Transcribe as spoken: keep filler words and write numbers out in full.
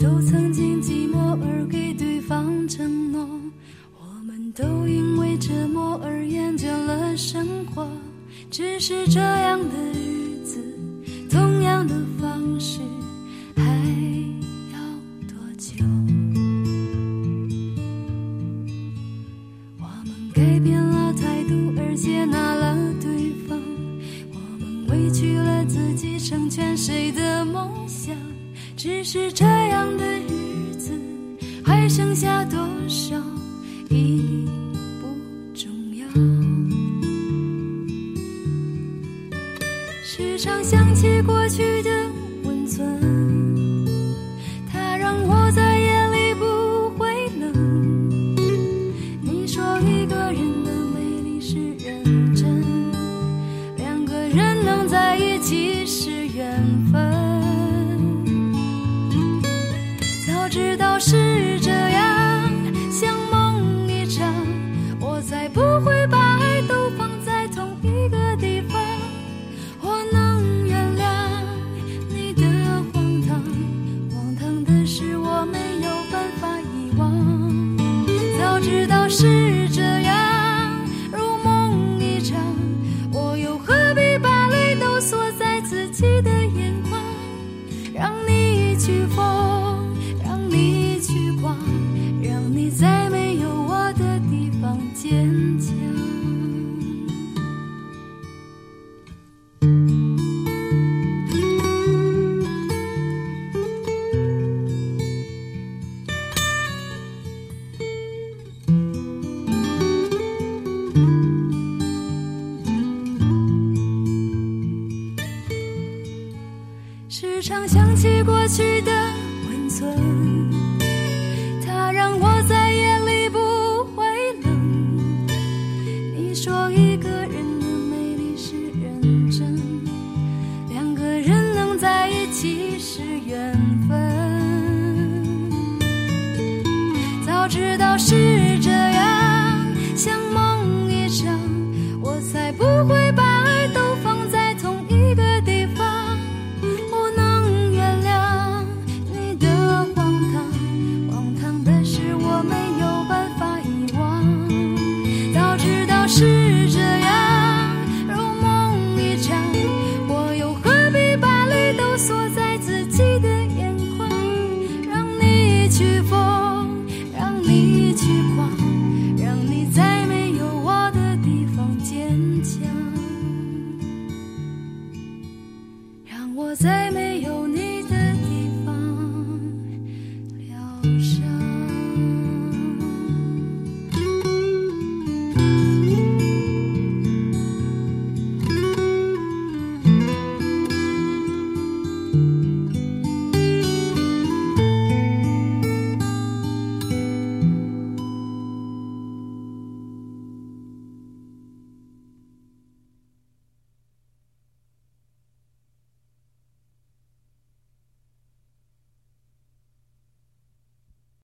都曾经寂寞而给对方承诺，我们都因为折磨而厌倦了生活，只是这样的日子，同样的方式，还要多久？我们改变了态度而接纳了对方，我们委屈了自己成全谁的梦想，只是这样的日子还剩下多少已不重要。时常想起过去的温存，它让我在夜里不会冷。你说一个人的美丽是认真，两个人能在一起是缘分。早知道是这样，像梦一场，我才不会把爱都放在同一个地方。我能原谅你的荒唐，荒唐的是我没有办法遗忘。早知道是这样，如梦一场，我又何必把泪都锁在自己的眼眶，让你去疯，让你去狂，让你在没有我的地方坚强。时常想起过去的温存，它让我在夜里不会冷。你说一个人的美丽是认真，两个人能在一起是缘分。早知道是这样，像梦一场，我才不会把爱都放在同一个地方。我能原谅你的荒唐，荒唐的是我没有办法遗忘。早知道是这样，如梦一场，我又何必把泪都锁在自己的眼眶，让你去疯，让你去狂，让你在没有我的地方坚强，让我在没有